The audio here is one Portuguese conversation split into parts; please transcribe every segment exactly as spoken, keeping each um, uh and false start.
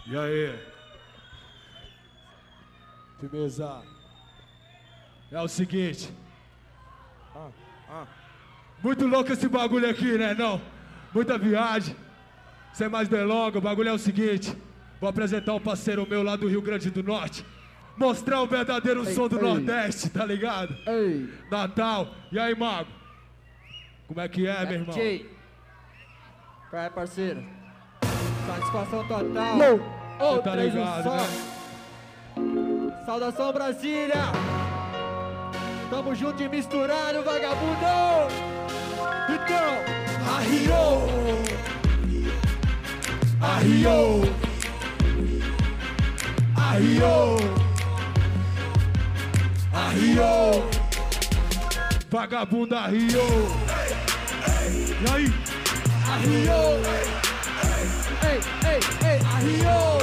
E aí? Firmeza. É o seguinte. Ah, ah. Muito louco esse bagulho aqui, né? Não. Muita viagem. Sem mais delongas, o bagulho é o seguinte. Vou apresentar um parceiro meu lá do Rio Grande do Norte. Mostrar o verdadeiro ei, som do ei. Nordeste, tá ligado? Ei. Natal. E aí, mago? Como é que é, é meu irmão? Jay. Qual é, parceiro? Satisfação total. Ô, oh, tá ligado, né? Saudação, Brasília. Tamo junto e misturado, vagabundo. Então, arriou. Arriou. Arriou. Arriou. Vagabundo arriou. E aí? Arriou. Ei, ei, ei, arriou.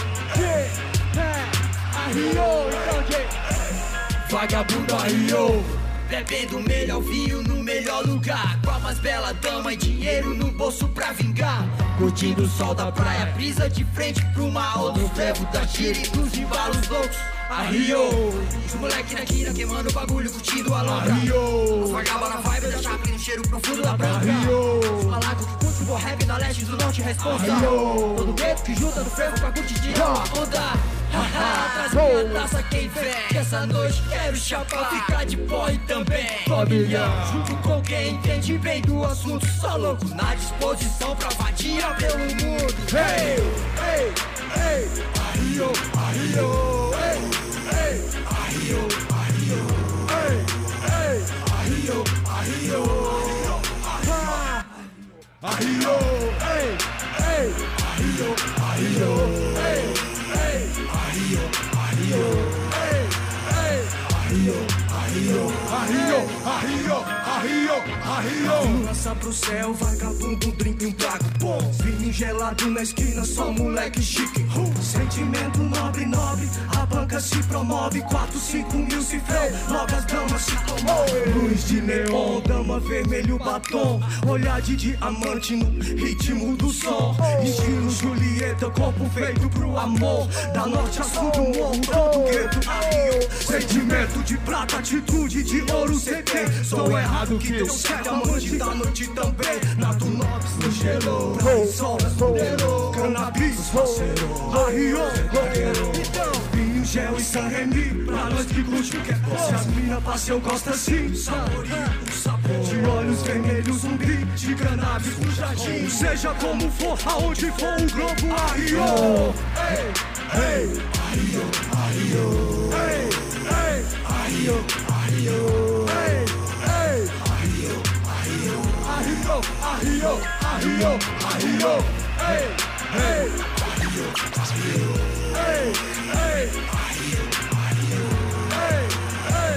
Arriou, então, Jay. Vagabundo arriou. Bebendo o melhor vinho no melhor lugar, com a mais bela dama e dinheiro no bolso pra vingar. Curtindo o sol da praia, brisa de frente pro mal, no frevo da tira e dos embalos loucos. Arriou. Os moleque na quina queimando o bagulho, curtindo a lombra. Arriou. Os vagabos na vibe da chapa e no cheiro profundo da branca. Arriou. Os malacos que curtem o rap na leste do norte responsa. Arriou. Todo gueto que junta no frevo pra curtir de uma onda. Haha, traz minha taça quem vem, que essa noite quero chapar, ficar de porre também. Família, junto com quem entende bem do assunto, só louco na disposição pra vadiar pelo mundo. Ei, ei, ei, arriou, arriou, ei, ei, arriou, arriou, ei, ei, arriou, arriou, arriou, ei, ei, arriou, arriou, ei. Arriou, arriou, ei, ei, arriou, arriou, arriou, arriou, arriou, arriou. Lança pro céu, vagabundo, um drink, um trago bom. Vinho gelado na esquina, só moleque chique. Sentimento nobre, nobre, a banca se promove. Quatro, cinco mil se freia, logo as damas se comovem. Luz de neon, dama vermelho, batom. Olhar de diamante no ritmo do som. Estilo Julieta, corpo feito pro amor. Da norte a sul do morro, todo gueto arriou. Sentimento de prata, atitude de ouro cê tem. Sou errado que deu certo, amante da noite também. Nato Nobis no gelo, sol, poderou. Cannabis, parceiro, arriou. Então, vinho, gel e San Remi, pra nós que curte o que é bom. Se as mina passam, eu gosto assim, saboreio o sabor. De olhos vermelhos, zumbi, de cannabis no jardim. Seja como for, aonde for o globo arriou. Ei, ei, arriou, arriou. Ei, ei, arriou, arriou. Ei, ei, arriou, arriou. Arriou, arriou, arriou, arriou. Ei, ei, arriou, arriou. Ei, ei, arriou, arriou. Ei, ei,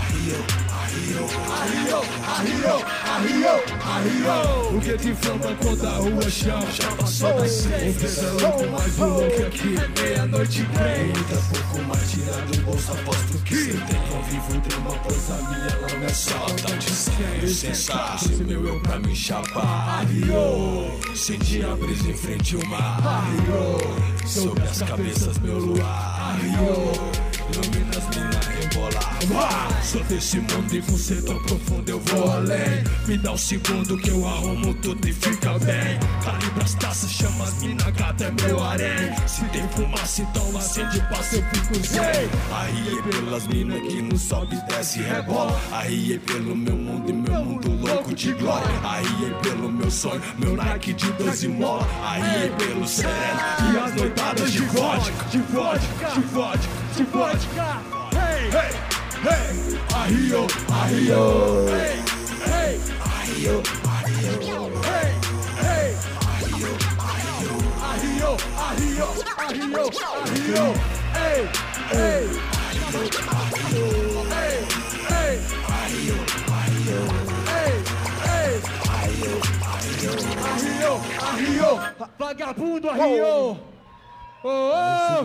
arriou, arriou. Arriou, arriou, arriou. O que te inflama quando a rua chama? Chama só descer. O que é louco, mas o louco aqui é meia-noite bem. Daqui a pouco mais tirado do bolso, aposto que cê tem convivo de uma coisa minha, ela não é saudade. Licença, esse meu eu pra me chapar. Arriou, senti a brisa em frente ao mar. Arriou, sobre as cabeças meu luar. Arriou, ilumina as minas rebolar. Sou desse mundo e você tão profundo, eu vou além. Me dá um segundo que eu arrumo tudo e fica bem. Calibra as taças, chama as mina, gata é meu harém. Se tem fumaça então acende, passa eu fico zen. Arriei pelas mina que não sobe, desce e rebola. Arriei pelo meu mundo e meu mundo louco de glória. Arriei pelo meu sonho, meu Nike de doze mola. Arriei pelo sereno e as noitadas de vodka. De vodka, de vodka, de vodka. Hey, hey, hey, arriou, arriou. Hey, hey, arriou, arriou. Hey, hey, arriou, arriou. Arriou, arriou, arriou, arriou. Hey, hey, arriou, arriou. Hey, hey, arriou, arriou. Hey, hey, arriou, arriou. Arriou, arriou. Vagabundo arriou. Oh, oh.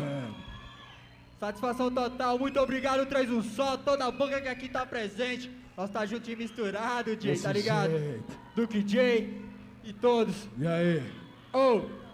Satisfação total, muito obrigado, traz um só, toda a banca que aqui tá presente. Nós tá junto e misturado, Jay, tá ligado? Jeito. Duque Jay e todos. E aí? Oh!